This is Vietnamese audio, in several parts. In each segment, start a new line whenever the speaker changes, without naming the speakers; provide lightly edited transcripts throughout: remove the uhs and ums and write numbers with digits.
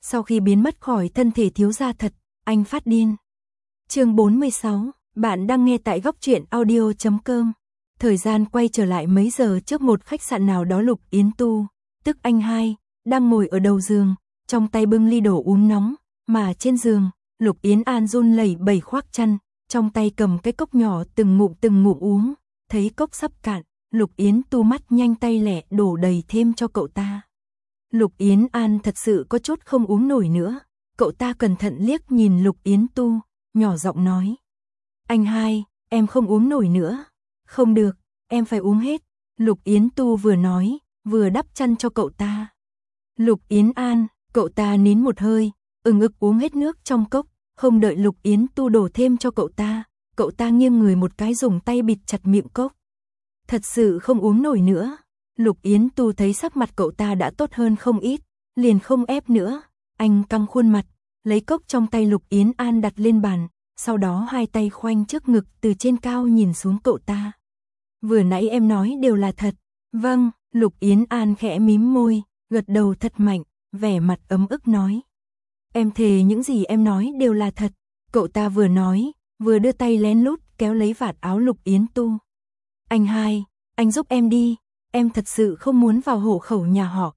Sau khi biến mất khỏi thân thể thiếu gia thật, anh phát điên. Chương 46, bạn đang nghe tại góc truyện audio.com. Thời gian quay trở lại mấy giờ trước một khách sạn nào đó. Lục Yến Tu, tức anh hai, đang ngồi ở đầu giường, trong tay bưng ly đồ uống nóng, mà trên giường, Lục Yến An run lẩy bẩy khoác chăn, trong tay cầm cái cốc nhỏ từng ngụm uống, thấy cốc sắp cạn, Lục Yến Tu mắt nhanh tay lẹ đổ đầy thêm cho cậu ta. Lục Yến An thật sự có chút không uống nổi nữa, cậu ta cẩn thận liếc nhìn Lục Yến Tu, nhỏ giọng nói. Anh hai, em không uống nổi nữa. Không được, em phải uống hết. Lục Yến Tu vừa nói, vừa đắp chăn cho cậu ta. Lục Yến An, cậu ta nín một hơi, ực uống hết nước trong cốc, không đợi Lục Yến Tu đổ thêm cho cậu ta nghiêng người một cái dùng tay bịt chặt miệng cốc. Thật sự không uống nổi nữa. Lục Yến Tu thấy sắc mặt cậu ta đã tốt hơn không ít, liền không ép nữa, anh căng khuôn mặt, lấy cốc trong tay Lục Yến An đặt lên bàn, sau đó hai tay khoanh trước ngực từ trên cao nhìn xuống cậu ta. Vừa nãy em nói đều là thật. Vâng, Lục Yến An khẽ mím môi, gật đầu thật mạnh, vẻ mặt ấm ức nói. Em thề những gì em nói đều là thật. Cậu ta vừa nói, vừa đưa tay lén lút kéo lấy vạt áo Lục Yến Tu. Anh hai, anh giúp em đi, em thật sự không muốn vào hộ khẩu nhà họ.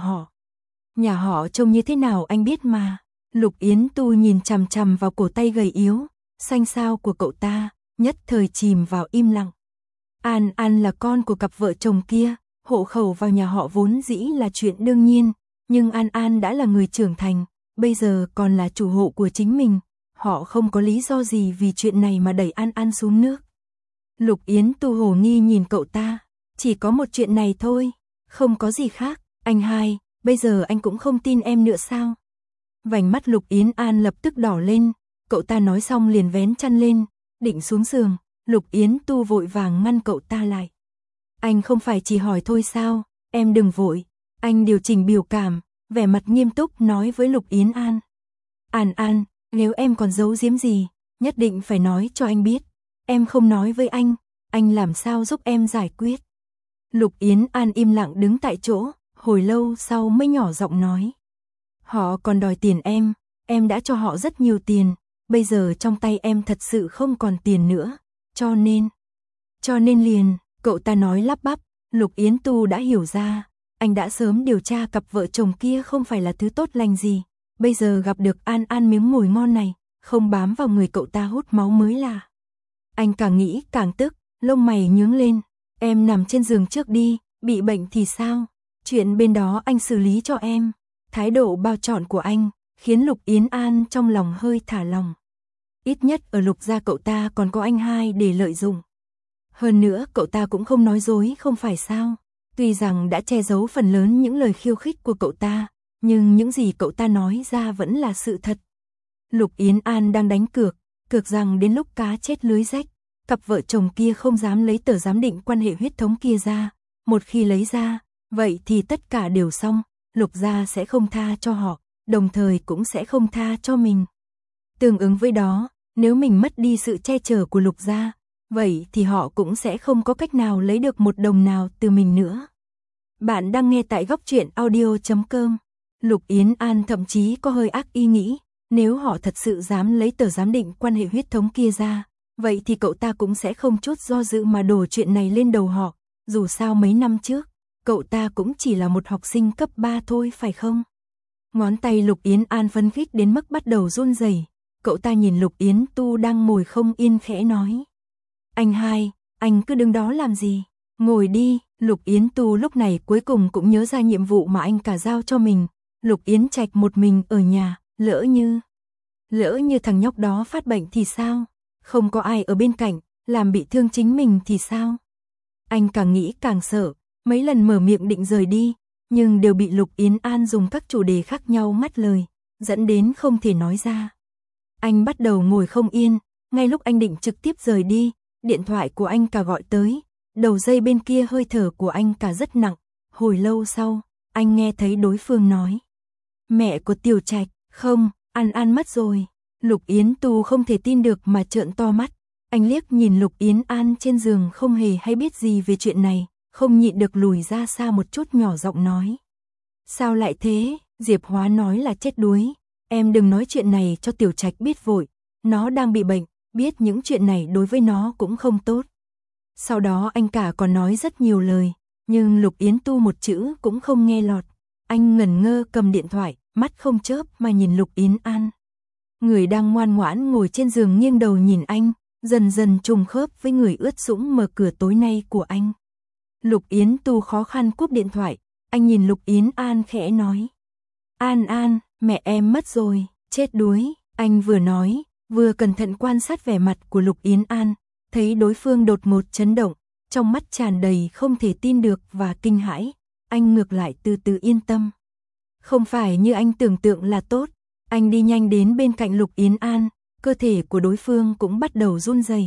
Nhà họ trông như thế nào anh biết mà. Lục Yến Tu nhìn chằm chằm vào cổ tay gầy yếu, xanh xao của cậu ta, nhất thời chìm vào im lặng. An An là con của cặp vợ chồng kia, hộ khẩu vào nhà họ vốn dĩ là chuyện đương nhiên, nhưng An An đã là người trưởng thành, bây giờ còn là chủ hộ của chính mình, họ không có lý do gì vì chuyện này mà đẩy An An xuống nước. Lục Yến Tu hồ nghi nhìn cậu ta, chỉ có một chuyện này thôi, không có gì khác. Anh hai, bây giờ anh cũng không tin em nữa sao? Vành mắt Lục Yến An lập tức đỏ lên, cậu ta nói xong liền vén chăn lên, định xuống giường, Lục Yến Tu vội vàng ngăn cậu ta lại. Anh không phải chỉ hỏi thôi sao, em đừng vội. Anh điều chỉnh biểu cảm, vẻ mặt nghiêm túc nói với Lục Yến An. An An, nếu em còn giấu giếm gì, nhất định phải nói cho anh biết. Em không nói với anh làm sao giúp em giải quyết. Lục Yến An im lặng đứng tại chỗ, hồi lâu sau mới nhỏ giọng nói. Họ còn đòi tiền em đã cho họ rất nhiều tiền, bây giờ trong tay em thật sự không còn tiền nữa, cho nên liền, cậu ta nói lắp bắp, Lục Yến Tu đã hiểu ra, anh đã sớm điều tra cặp vợ chồng kia không phải là thứ tốt lành gì, bây giờ gặp được An An miếng mồi ngon này, không bám vào người cậu ta hút máu mới là. Anh càng nghĩ càng tức, lông mày nhướng lên, em nằm trên giường trước đi, bị bệnh thì sao, chuyện bên đó anh xử lý cho em. Thái độ bao trọn của anh, khiến Lục Yến An trong lòng hơi thả lòng. Ít nhất ở Lục gia cậu ta còn có anh hai để lợi dụng. Hơn nữa cậu ta cũng không nói dối không phải sao. Tuy rằng đã che giấu phần lớn những lời khiêu khích của cậu ta, nhưng những gì cậu ta nói ra vẫn là sự thật. Lục Yến An đang đánh cược rằng đến lúc cá chết lưới rách, cặp vợ chồng kia không dám lấy tờ giám định quan hệ huyết thống kia ra. Một khi lấy ra, vậy thì tất cả đều xong. Lục gia sẽ không tha cho họ, đồng thời cũng sẽ không tha cho mình. Tương ứng với đó, nếu mình mất đi sự che chở của Lục gia, vậy thì họ cũng sẽ không có cách nào lấy được một đồng nào từ mình nữa. Bạn đang nghe tại góc truyện audio.com. Lục Yến An thậm chí có hơi ác ý nghĩ, nếu họ thật sự dám lấy tờ giám định quan hệ huyết thống kia ra, vậy thì cậu ta cũng sẽ không chút do dự mà đổ chuyện này lên đầu họ, dù sao mấy năm trước. Cậu ta cũng chỉ là một học sinh cấp 3 thôi phải không? Ngón tay Lục Yến An phấn khích đến mức bắt đầu run rẩy. Cậu ta nhìn Lục Yến Tu đang ngồi không yên khẽ nói. Anh hai, anh cứ đứng đó làm gì? Ngồi đi. Lục Yến Tu lúc này cuối cùng cũng nhớ ra nhiệm vụ mà anh cả giao cho mình. Lục Yến Trạch một mình ở nhà, lỡ như thằng nhóc đó phát bệnh thì sao? Không có ai ở bên cạnh, làm bị thương chính mình thì sao? Anh càng nghĩ càng sợ. Mấy lần mở miệng định rời đi, nhưng đều bị Lục Yến An dùng các chủ đề khác nhau ngắt lời, dẫn đến không thể nói ra. Anh bắt đầu ngồi không yên, ngay lúc anh định trực tiếp rời đi, điện thoại của anh cả gọi tới, đầu dây bên kia hơi thở của anh cả rất nặng, hồi lâu sau, anh nghe thấy đối phương nói. Mẹ của Tiểu Trạch, không, An An mất rồi. Lục Yến Tu không thể tin được mà trợn to mắt, anh liếc nhìn Lục Yến An trên giường không hề hay biết gì về chuyện này. Không nhịn được lùi ra xa một chút nhỏ giọng nói. Sao lại thế, Diệp Hóa nói là chết đuối. Em đừng nói chuyện này cho Tiểu Trạch biết vội. Nó đang bị bệnh, biết những chuyện này đối với nó cũng không tốt. Sau đó anh cả còn nói rất nhiều lời, nhưng Lục Yến Tu một chữ cũng không nghe lọt. Anh ngẩn ngơ cầm điện thoại, mắt không chớp mà nhìn Lục Yến An. Người đang ngoan ngoãn ngồi trên giường nghiêng đầu nhìn anh, dần dần trùng khớp với người ướt sũng mở cửa tối nay của anh. Lục Yến Tu khó khăn cúp điện thoại, anh nhìn Lục Yến An khẽ nói. An An, mẹ em mất rồi, chết đuối. Anh vừa nói, vừa cẩn thận quan sát vẻ mặt của Lục Yến An, thấy đối phương đột ngột chấn động, trong mắt tràn đầy không thể tin được và kinh hãi. Anh ngược lại từ từ yên tâm. Không phải như anh tưởng tượng là tốt. Anh đi nhanh đến bên cạnh Lục Yến An, cơ thể của đối phương cũng bắt đầu run rẩy.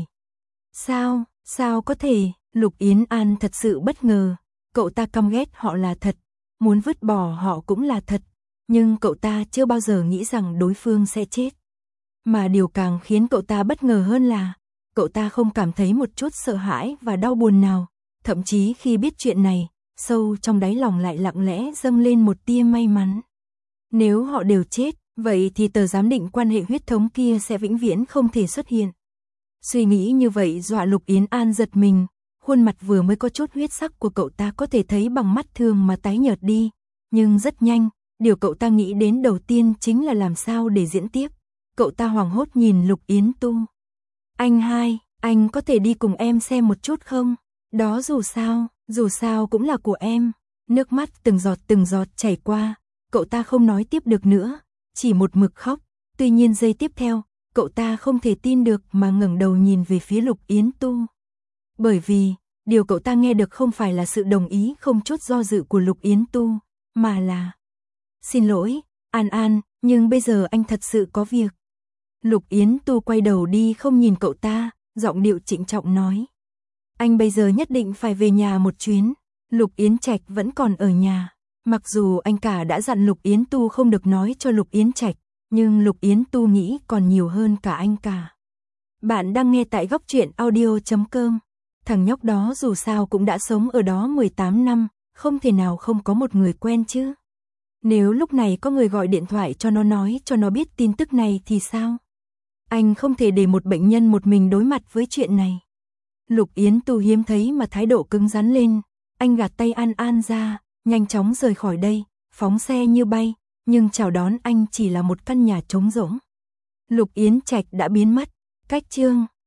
Sao có thể? Lục Yến An thật sự bất ngờ. Cậu ta căm ghét họ là thật, muốn vứt bỏ họ cũng là thật. Nhưng cậu ta chưa bao giờ nghĩ rằng đối phương sẽ chết. Mà điều càng khiến cậu ta bất ngờ hơn là cậu ta không cảm thấy một chút sợ hãi và đau buồn nào. Thậm chí khi biết chuyện này, sâu trong đáy lòng lại lặng lẽ dâng lên một tia may mắn. Nếu họ đều chết, vậy thì tờ giám định quan hệ huyết thống kia sẽ vĩnh viễn không thể xuất hiện. Suy nghĩ như vậy dọa Lục Yến An giật mình, khuôn mặt vừa mới có chút huyết sắc của cậu ta có thể thấy bằng mắt thường mà tái nhợt đi. Nhưng rất nhanh, điều cậu ta nghĩ đến đầu tiên chính là làm sao để diễn tiếp. Cậu ta hoảng hốt nhìn Lục Yến Tu. Anh hai, anh có thể đi cùng em xem một chút không? Đó dù sao cũng là của em. Nước mắt từng giọt chảy qua, cậu ta không nói tiếp được nữa, chỉ một mực khóc. Tuy nhiên giây tiếp theo, cậu ta không thể tin được mà ngẩng đầu nhìn về phía Lục Yến Tu. Bởi vì, điều cậu ta nghe được không phải là sự đồng ý không chút do dự của Lục Yến Tu, mà là: Xin lỗi, An An, nhưng bây giờ anh thật sự có việc. Lục Yến Tu quay đầu đi không nhìn cậu ta, giọng điệu trịnh trọng nói. Anh bây giờ nhất định phải về nhà một chuyến. Lục Yến Trạch vẫn còn ở nhà. Mặc dù anh cả đã dặn Lục Yến Tu không được nói cho Lục Yến Trạch, nhưng Lục Yến Tu nghĩ còn nhiều hơn cả anh cả. Bạn đang nghe tại góc truyện audio.com. Thằng nhóc đó dù sao cũng đã sống ở đó 18 năm, không thể nào không có một người quen chứ. Nếu lúc này có người gọi điện thoại cho nó nói cho nó biết tin tức này thì sao? Anh không thể để một bệnh nhân một mình đối mặt với chuyện này. Lục Yến Tu hiếm thấy mà thái độ cứng rắn lên. Anh gạt tay An An ra, nhanh chóng rời khỏi đây, phóng xe như bay, nhưng chào đón anh chỉ là một căn nhà trống rỗng. Lục Yến Trạch đã biến mất. Cách chương